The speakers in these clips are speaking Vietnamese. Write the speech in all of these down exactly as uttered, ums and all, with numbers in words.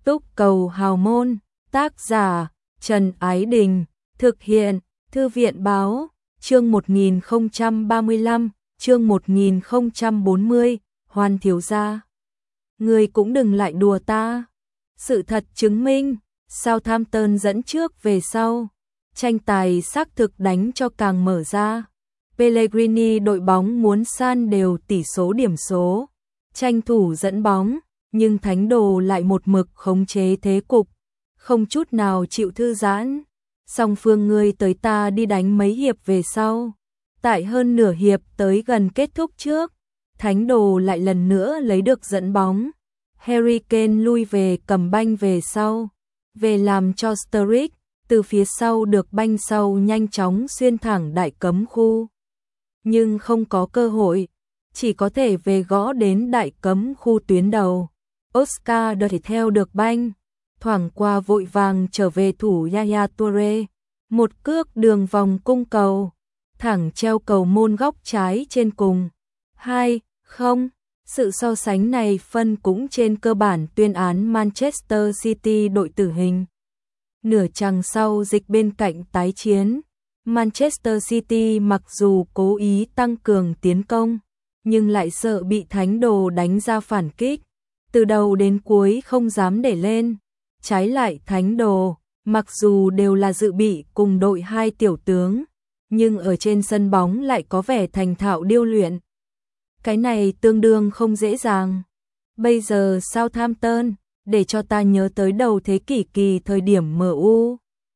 Túc cầu hào môn, tác giả Trần Ái Đình, thực hiện Thư viện Báo, chương một nghìn không trăm ba mươi lăm, chương một nghìn không trăm bốn mươi, Hoan thiếu gia. Người cũng đừng lại đùa ta. Sự thật chứng minh, Southampton dẫn trước về sau. Tranh tài xác thực đánh cho càng mở ra. Pellegrini đội bóng muốn san đều tỷ số điểm số, tranh thủ dẫn bóng, nhưng Thánh Đồ lại một mực khống chế thế cục, không chút nào chịu thư giãn. Song phương ngươi tới ta đi đánh mấy hiệp về sau. Tại hơn nửa hiệp tới gần kết thúc trước, Thánh Đồ lại lần nữa lấy được dẫn bóng. Harry Kane lui về cầm banh về sau, về làm cho Sturridge từ phía sau được banh sau nhanh chóng xuyên thẳng đại cấm khu. Nhưng không có cơ hội, chỉ có thể về gõ đến đại cấm khu tuyến đầu. Oscar đợi theo được banh, thoảng qua vội vàng trở về thủ Yaya Toure, một cước đường vòng cung cầu, thẳng treo cầu môn góc trái trên cùng. hai không, sự so sánh này phân cũng trên cơ bản tuyên án Manchester City đội tử hình. Nửa chặng sau dịch bên cạnh tái chiến, Manchester City mặc dù cố ý tăng cường tiến công, nhưng lại sợ bị Thánh Đồ đánh ra phản kích, từ đầu đến cuối không dám để lên. Trái lại Thánh Đồ, mặc dù đều là dự bị cùng đội hai tiểu tướng, nhưng ở trên sân bóng lại có vẻ thành thạo điêu luyện. Cái này tương đương không dễ dàng. Bây giờ Southampton, để cho ta nhớ tới đầu thế kỷ kỳ thời điểm em u.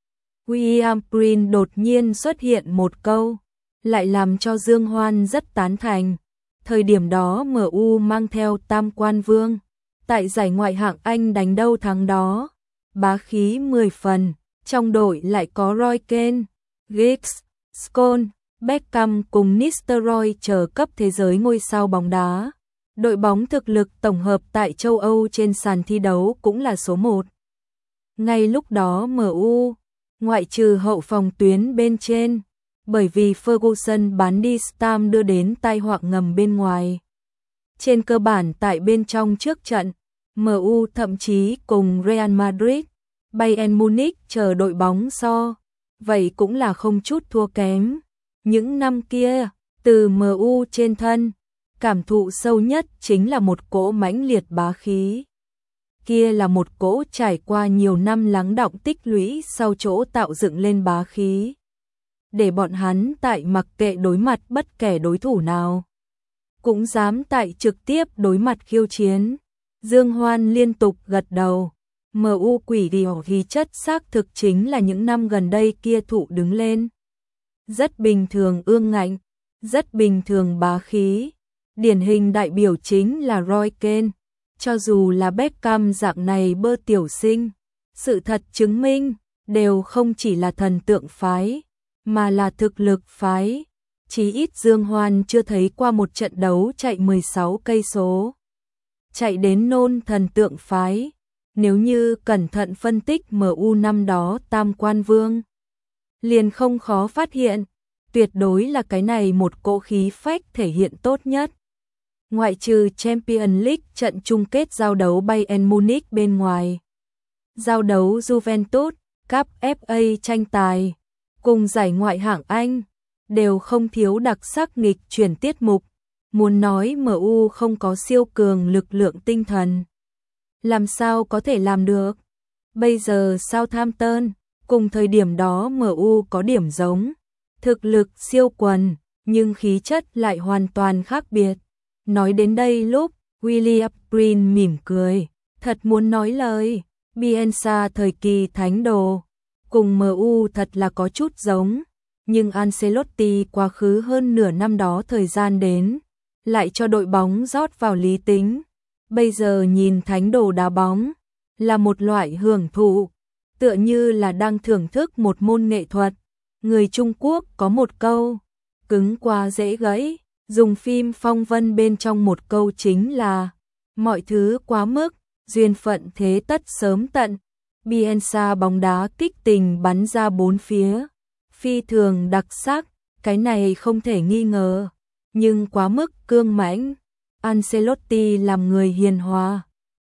William Prince đột nhiên xuất hiện một câu, lại làm cho Dương Hoan rất tán thành. Thời điểm đó em u mang theo tam quan vương, tại giải ngoại hạng Anh đánh đâu thắng đó, bá khí mười phần, trong đội lại có Roy Keane, Giggs, Scholes, Beckham cùng Nistelrooy chờ cấp thế giới ngôi sao bóng đá. Đội bóng thực lực tổng hợp tại châu Âu trên sàn thi đấu cũng là số một. Ngay lúc đó em u, ngoại trừ hậu phòng tuyến bên trên, bởi vì Ferguson bán đi Stam đưa đến tai họa ngầm bên ngoài. Trên cơ bản tại bên trong trước trận, em u thậm chí cùng Real Madrid, Bayern Munich chờ đội bóng so, vậy cũng là không chút thua kém. Những năm kia, từ em u trên thân, cảm thụ sâu nhất chính là một cỗ mãnh liệt bá khí. Kia là một cỗ trải qua nhiều năm lắng đọng tích lũy sau chỗ tạo dựng lên bá khí. Để bọn hắn tại mặc kệ đối mặt bất kể đối thủ nào, cũng dám tại trực tiếp đối mặt khiêu chiến. Dương Hoan liên tục gật đầu. em u quỷ điều khí chất xác thực chính là những năm gần đây kia thụ đứng lên. Rất bình thường ương ngạnh, rất bình thường bá khí. Điển hình đại biểu chính là Roy Keane. Cho dù là Beckham dạng này bơ tiểu sinh, sự thật chứng minh, đều không chỉ là thần tượng phái, mà là thực lực phái. Chí ít Dương Hoan chưa thấy qua một trận đấu chạy mười sáu cây số. Chạy đến nôn thần tượng phái. Nếu như cẩn thận phân tích em u năm đó tam quan vương, liền không khó phát hiện, tuyệt đối là cái này một cỗ khí phách thể hiện tốt nhất. Ngoại trừ Champions League trận chung kết giao đấu Bayern Munich bên ngoài, giao đấu Juventus, Cup ép a tranh tài, cùng giải ngoại hạng Anh, đều không thiếu đặc sắc nghịch chuyển tiết mục. Muốn nói em u không có siêu cường lực lượng tinh thần, làm sao có thể làm được. Bây giờ Southampton, cùng thời điểm đó em u có điểm giống, thực lực siêu quần, nhưng khí chất lại hoàn toàn khác biệt. Nói đến đây lúc, William Prince mỉm cười, thật muốn nói lời, Bielsa thời kỳ Thánh Đồ, cùng em u thật là có chút giống, nhưng Ancelotti quá khứ hơn nửa năm đó thời gian đến, lại cho đội bóng rót vào lý tính. Bây giờ nhìn Thánh Đồ đá bóng, là một loại hưởng thụ, tựa như là đang thưởng thức một môn nghệ thuật. Người Trung Quốc có một câu, cứng quá dễ gãy, dùng phim Phong Vân bên trong một câu chính là, mọi thứ quá mức, duyên phận thế tất sớm tận. Bielsa bóng đá kích tình bắn ra bốn phía, phi thường đặc sắc, cái này không thể nghi ngờ, nhưng quá mức cương mãnh. Ancelotti làm người hiền hòa,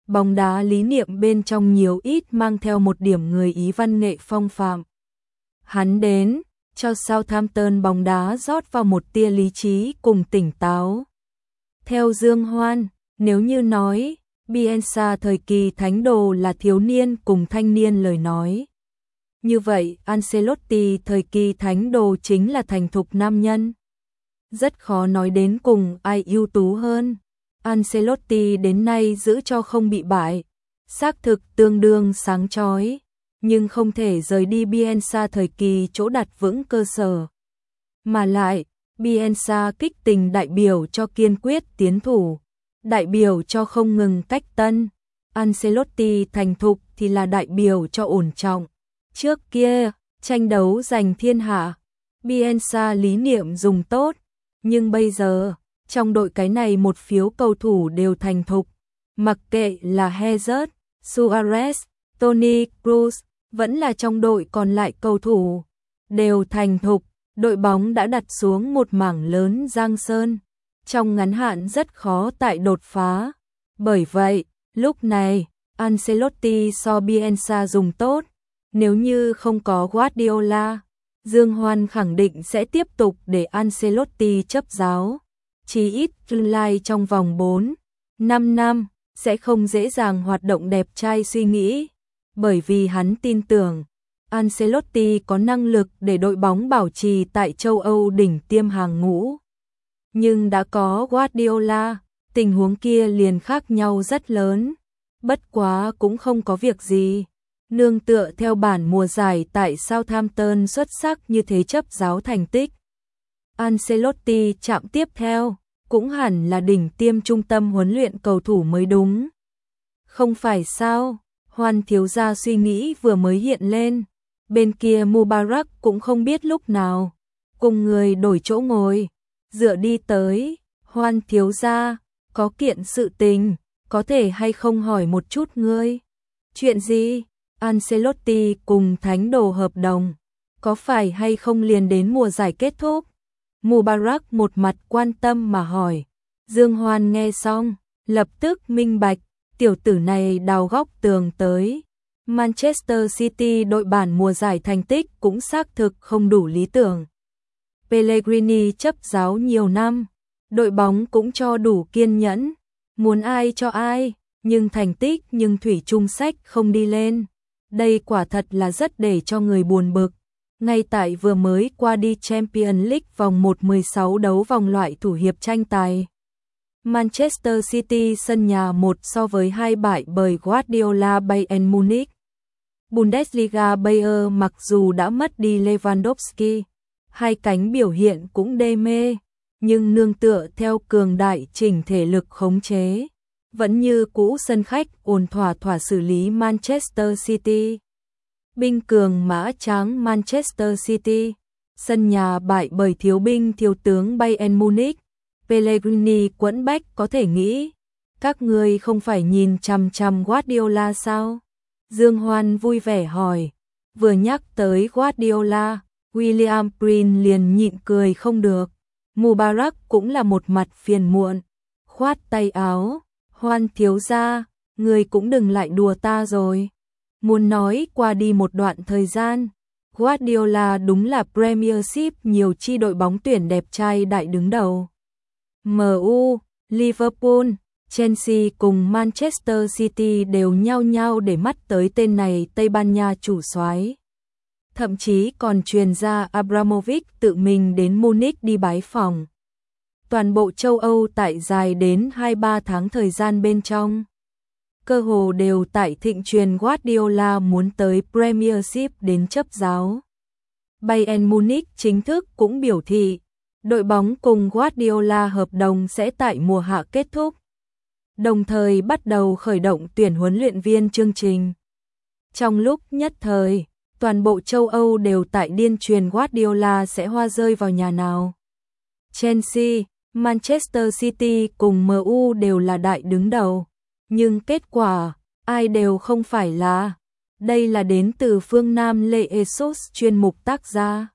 bóng đá lý niệm bên trong nhiều ít mang theo một điểm người Ý văn nghệ phong phạm. Hắn đến, cho Southampton bóng đá rót vào một tia lý trí cùng tỉnh táo. Theo Dương Hoan, nếu như nói, Bielsa thời kỳ thánh đồ là thiếu niên cùng thanh niên lời nói. Như vậy, Ancelotti thời kỳ thánh đồ chính là thành thục nam nhân. Rất khó nói đến cùng ai ưu tú hơn. Ancelotti đến nay giữ cho không bị bại, xác thực tương đương sáng chói, nhưng không thể rời đi Bielsa thời kỳ chỗ đặt vững cơ sở. Mà lại, Bielsa kích tình đại biểu cho kiên quyết tiến thủ, đại biểu cho không ngừng cách tân. Ancelotti thành thục thì là đại biểu cho ổn trọng. Trước kia, tranh đấu giành thiên hạ, Bielsa lý niệm dùng tốt, nhưng bây giờ, trong đội cái này một phiếu cầu thủ đều thành thục, mặc kệ là Hazard, Suarez, Toni Kroos, vẫn là trong đội còn lại cầu thủ, đều thành thục, đội bóng đã đặt xuống một mảng lớn giang sơn, trong ngắn hạn rất khó tại đột phá. Bởi vậy, lúc này, Ancelotti so Bielsa dùng tốt, nếu như không có Guardiola, Dương Hoan khẳng định sẽ tiếp tục để Ancelotti chấp giáo. Chỉ ít tương lai trong vòng bốn, năm năm, sẽ không dễ dàng hoạt động đẹp trai suy nghĩ, bởi vì hắn tin tưởng, Ancelotti có năng lực để đội bóng bảo trì tại châu Âu đỉnh tiêm hàng ngũ. Nhưng đã có Guardiola, tình huống kia liền khác nhau rất lớn, bất quá cũng không có việc gì. Nương tựa theo bản mùa giải tại Southampton xuất sắc như thế chấp giáo thành tích. Ancelotti chạm tiếp theo, cũng hẳn là đỉnh tiêm trung tâm huấn luyện cầu thủ mới đúng. Không phải sao, Hoan thiếu gia suy nghĩ vừa mới hiện lên, bên kia Mubarak cũng không biết lúc nào, cùng người đổi chỗ ngồi, dựa đi tới, Hoan thiếu gia, có kiện sự tình, có thể hay không hỏi một chút ngươi. Chuyện gì? Ancelotti cùng thánh đồ hợp đồng, có phải hay không liền đến mùa giải kết thúc? Mubarak một mặt quan tâm mà hỏi. Dương Hoan nghe xong, lập tức minh bạch, tiểu tử này đào góc tường tới. Manchester City đội bản mùa giải thành tích cũng xác thực không đủ lý tưởng. Pellegrini chấp giáo nhiều năm, đội bóng cũng cho đủ kiên nhẫn, muốn ai cho ai, nhưng thành tích nhưng thủy chung sách không đi lên. Đây quả thật là rất để cho người buồn bực. Ngay tại vừa mới qua đi Champions League vòng một mười sáu đấu vòng loại thủ hiệp tranh tài. Manchester City sân nhà một so với hai bại bởi Guardiola Bayern Munich. Bundesliga Bayern mặc dù đã mất đi Lewandowski, hai cánh biểu hiện cũng đê mê, nhưng nương tựa theo cường đại chỉnh thể lực khống chế, vẫn như cũ sân khách ổn thỏa thỏa xử lý Manchester City. Binh cường mã tráng Manchester City, sân nhà bại bởi thiếu binh thiếu tướng Bayern Munich. Pellegrini quẫn bách có thể nghĩ, các ngươi không phải nhìn chằm chằm Guardiola sao? Dương Hoan vui vẻ hỏi, vừa nhắc tới Guardiola, William Prin liền nhịn cười không được. Mubarak cũng là một mặt phiền muộn, khoát tay áo, Hoan thiếu gia, người cũng đừng lại đùa ta rồi. Muốn nói qua đi một đoạn thời gian, Guardiola đúng là Premiership nhiều chi đội bóng tuyển đẹp trai đại đứng đầu. em u, Liverpool, Chelsea cùng Manchester City đều nhao nhao để mắt tới tên này Tây Ban Nha chủ soái. Thậm chí còn truyền ra Abramovich tự mình đến Munich đi bái phỏng. Toàn bộ châu Âu tại dài đến hai ba tháng thời gian bên trong, cơ hồ đều tại thịnh truyền Guardiola muốn tới Premiership đến chấp giáo. Bayern Munich chính thức cũng biểu thị, đội bóng cùng Guardiola hợp đồng sẽ tại mùa hạ kết thúc, đồng thời bắt đầu khởi động tuyển huấn luyện viên chương trình. Trong lúc nhất thời, toàn bộ châu Âu đều tại điên truyền Guardiola sẽ hoa rơi vào nhà nào. Chelsea, Manchester City cùng em u đều là đại đứng đầu, nhưng kết quả, ai đều không phải là. Đây là đến từ phương Nam Lê Jesus chuyên mục tác gia.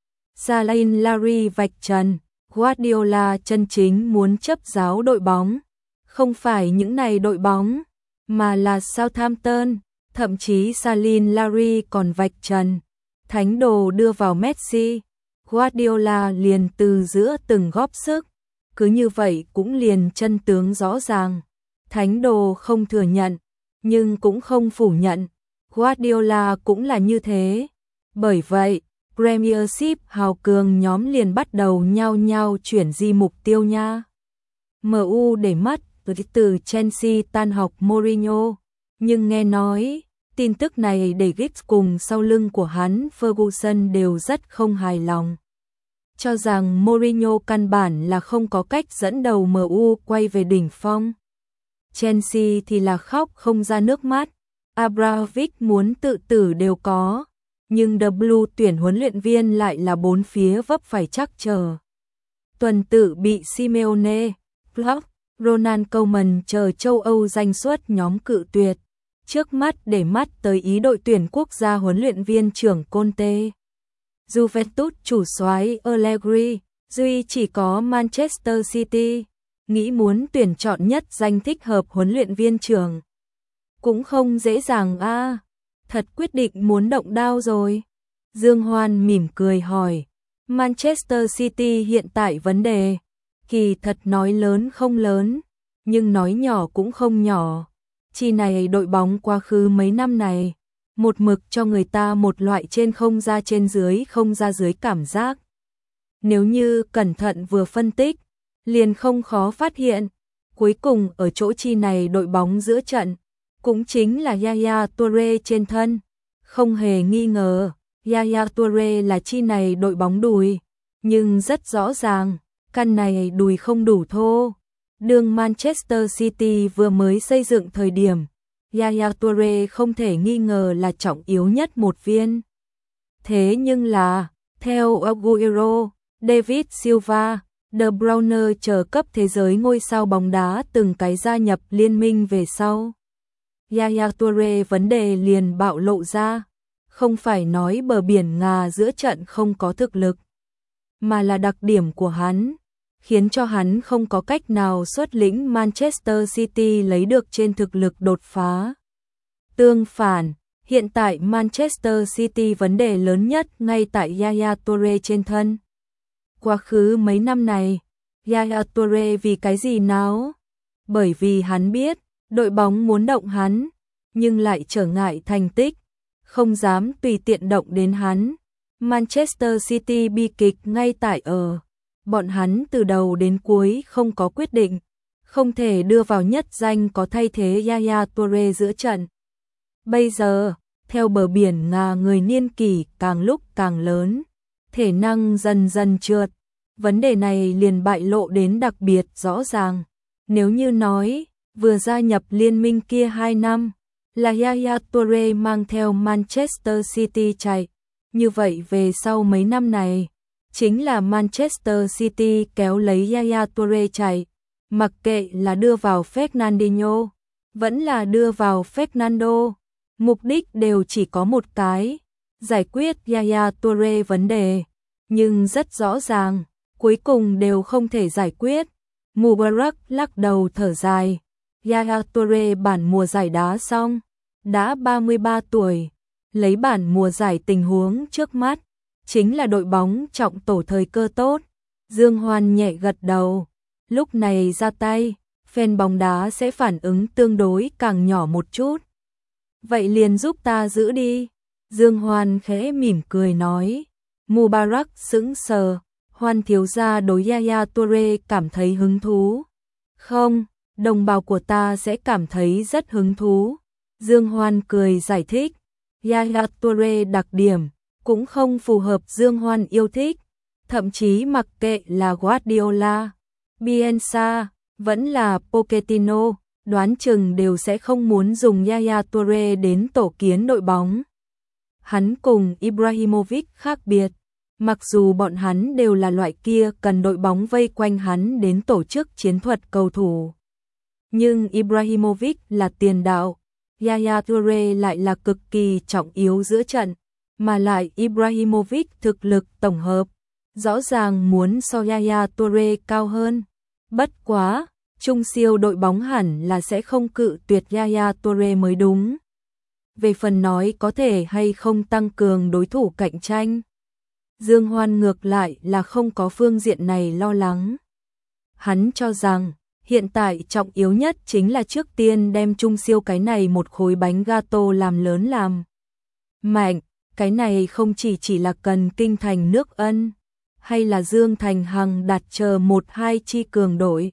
Salahin Larry vạch trần, Guardiola chân chính muốn chấp giáo đội bóng, không phải những này đội bóng. mà là Southampton, thậm chí Salin Larry còn vạch trần. Thánh đồ đưa vào Messi, Guardiola liền từ giữa từng góp sức, cứ như vậy cũng liền chân tướng rõ ràng. Thánh đồ không thừa nhận, nhưng cũng không phủ nhận, Guardiola cũng là như thế. Bởi vậy, Premiership hào cường nhóm liền bắt đầu nhao nhao chuyển di mục tiêu nha. em u để mắt từ Chelsea tan học Mourinho, nhưng nghe nói tin tức này để Giggs cùng sau lưng của hắn Ferguson đều rất không hài lòng. Cho rằng Mourinho căn bản là không có cách dẫn đầu em u quay về đỉnh phong. Chelsea thì là khóc không ra nước mắt, Abramovich muốn tự tử đều có, nhưng W tuyển huấn luyện viên lại là bốn phía vấp phải chắc chờ. Tuần tự bị Simeone, Klopp, Ronald Koeman chờ châu Âu danh xuất nhóm cự tuyệt. Trước mắt để mắt tới ý đội tuyển quốc gia huấn luyện viên trưởng Conte. Juventus chủ soái Allegri, duy chỉ có Manchester City, nghĩ muốn tuyển chọn nhất danh thích hợp huấn luyện viên trưởng. Cũng không dễ dàng a, à, thật quyết định muốn động đao rồi. Dương Hoan mỉm cười hỏi, Manchester City hiện tại vấn đề, kỳ thật nói lớn không lớn, nhưng nói nhỏ cũng không nhỏ. Chi này đội bóng quá khứ mấy năm này, một mực cho người ta một loại trên không ra trên dưới không ra dưới cảm giác. Nếu như cẩn thận vừa phân tích, liền không khó phát hiện, cuối cùng ở chỗ chi này đội bóng giữa trận, cũng chính là Yaya Toure trên thân. Không hề nghi ngờ, Yaya Toure là chi này đội bóng đùi, nhưng rất rõ ràng, căn này đùi không đủ thô. Đường Manchester City vừa mới xây dựng thời điểm, Yaya Toure không thể nghi ngờ là trọng yếu nhất một viên. Thế nhưng là, theo Aguero, David Silva, De Bruyne chờ cấp thế giới ngôi sao bóng đá từng cái gia nhập liên minh về sau, Yaya Toure vấn đề liền bạo lộ ra, không phải nói bờ biển ngà giữa trận không có thực lực, mà là đặc điểm của hắn, khiến cho hắn không có cách nào xuất lĩnh Manchester City lấy được trên thực lực đột phá. Tương phản, hiện tại Manchester City vấn đề lớn nhất ngay tại Yaya Toure trên thân. Quá khứ mấy năm này, Yaya Toure vì cái gì nào? Bởi vì hắn biết, đội bóng muốn động hắn, nhưng lại trở ngại thành tích, không dám tùy tiện động đến hắn. Manchester City bi kịch ngay tại ở, bọn hắn từ đầu đến cuối không có quyết định, không thể đưa vào nhất danh có thay thế Yaya Toure giữa trận. Bây giờ, theo bờ biển ngà người niên kỷ càng lúc càng lớn, thể năng dần dần trượt, vấn đề này liền bại lộ đến đặc biệt rõ ràng. Nếu như nói, vừa gia nhập liên minh kia hai năm, là Yaya Toure mang theo Manchester City chạy, như vậy về sau mấy năm này, chính là Manchester City kéo lấy Yaya Toure chạy, mặc kệ là đưa vào Fernandinho, vẫn là đưa vào Fernando, mục đích đều chỉ có một cái, giải quyết Yaya Toure vấn đề, nhưng rất rõ ràng, cuối cùng đều không thể giải quyết. Mubarak lắc đầu thở dài, Yaya Toure bản mùa giải đá xong, đã ba mươi ba tuổi, lấy bản mùa giải tình huống trước mắt, chính là đội bóng trọng tổ thời cơ tốt. Dương Hoan nhẹ gật đầu, lúc này ra tay, fan bóng đá sẽ phản ứng tương đối càng nhỏ một chút. Vậy liền giúp ta giữ đi. Dương Hoan khẽ mỉm cười nói. Mubarak sững sờ, Hoan thiếu gia đối Yaya Toure cảm thấy hứng thú. Không, đồng bào của ta sẽ cảm thấy rất hứng thú. Dương Hoan cười giải thích, Yaya Toure đặc điểm cũng không phù hợp Dương Hoan yêu thích, thậm chí mặc kệ là Guardiola, Bielsa, vẫn là Pochettino, đoán chừng đều sẽ không muốn dùng Yaya Toure đến tổ kiến đội bóng. Hắn cùng Ibrahimovic khác biệt, mặc dù bọn hắn đều là loại kia cần đội bóng vây quanh hắn đến tổ chức chiến thuật cầu thủ. Nhưng Ibrahimovic là tiền đạo, Yaya Toure lại là cực kỳ trọng yếu giữa trận, mà lại Ibrahimovic thực lực tổng hợp, rõ ràng muốn so Yaya Toure cao hơn. Bất quá, Trung siêu đội bóng hẳn là sẽ không cự tuyệt Yaya Toure mới đúng. Về phần nói có thể hay không tăng cường đối thủ cạnh tranh, Dương Hoan ngược lại là không có phương diện này lo lắng. Hắn cho rằng, hiện tại trọng yếu nhất chính là trước tiên đem Trung siêu cái này một khối bánh gato làm lớn làm mạnh. Cái này không chỉ chỉ là cần Kinh Thành nước Ân, hay là Dương Thành Hằng đặt chờ một hai chi cường đội,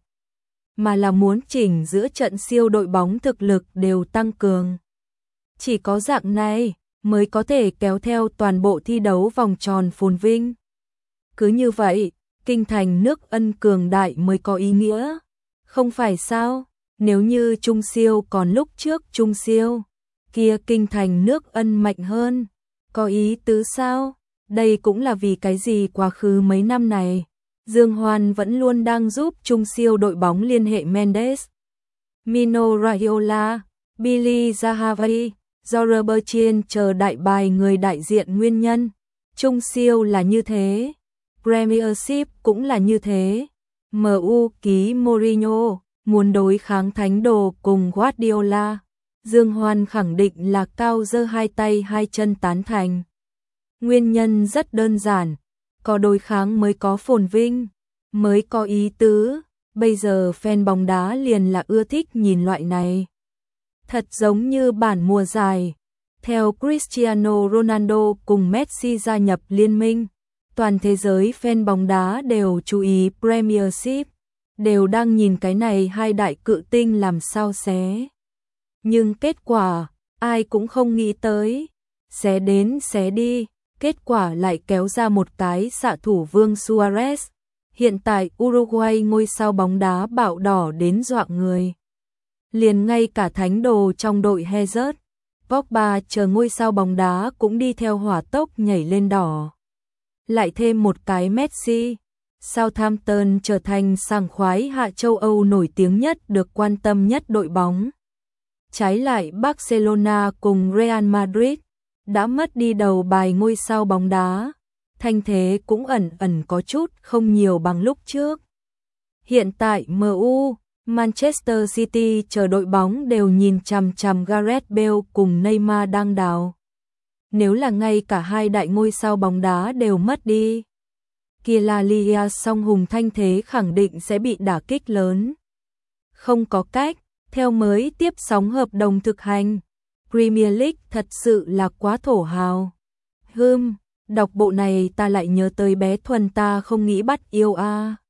mà là muốn chỉnh giữa trận siêu đội bóng thực lực đều tăng cường. Chỉ có dạng này mới có thể kéo theo toàn bộ thi đấu vòng tròn phồn vinh. Cứ như vậy, Kinh Thành nước Ân cường đại mới có ý nghĩa. Không phải sao? Nếu như Trung siêu còn lúc trước Trung siêu, kia Kinh Thành nước Ân mạnh hơn. Có ý tứ sao? Đây cũng là vì cái gì quá khứ mấy năm này, Dương Hoan vẫn luôn đang giúp Trung siêu đội bóng liên hệ Mendes, Mino Raiola, Billy Zahavi, Jorge Bertrand chờ đại bài người đại diện nguyên nhân. Trung siêu là như thế, Premiership cũng là như thế. em u ký Mourinho, muốn đối kháng thánh đồ cùng Guardiola. Dương Hoan khẳng định là cao giơ hai tay hai chân tán thành. Nguyên nhân rất đơn giản, có đối kháng mới có phồn vinh, mới có ý tứ. Bây giờ fan bóng đá liền là ưa thích nhìn loại này. Thật giống như bản mùa giải, theo Cristiano Ronaldo cùng Messi gia nhập liên minh, toàn thế giới fan bóng đá đều chú ý Premiership, đều đang nhìn cái này hai đại cự tinh làm sao xé. Nhưng kết quả, ai cũng không nghĩ tới, xé đến xé đi, kết quả lại kéo ra một cái xạ thủ Vương Suarez. Hiện tại Uruguay ngôi sao bóng đá bạo đỏ đến dọa người. Liền ngay cả thánh đồ trong đội Hazard, Pogba chờ ngôi sao bóng đá cũng đi theo hỏa tốc nhảy lên đỏ. Lại thêm một cái Messi, Southampton trở thành sảng khoái hạ châu Âu nổi tiếng nhất, được quan tâm nhất đội bóng. Trái lại Barcelona cùng Real Madrid đã mất đi đầu bài ngôi sao bóng đá, thanh thế cũng ẩn ẩn có chút không nhiều bằng lúc trước. Hiện tại em u, Manchester City chờ đội bóng đều nhìn chằm chằm Gareth Bale cùng Neymar đang đào. Nếu là ngay cả hai đại ngôi sao bóng đá đều mất đi, kia La Liga song hùng thanh thế khẳng định sẽ bị đả kích lớn. Không có cách, theo mới tiếp sóng hợp đồng thực hành, Premier League thật sự là quá thổ hào. Hừm, đọc bộ này ta lại nhớ tới bé Thuần ta không nghĩ bắt yêu a. À.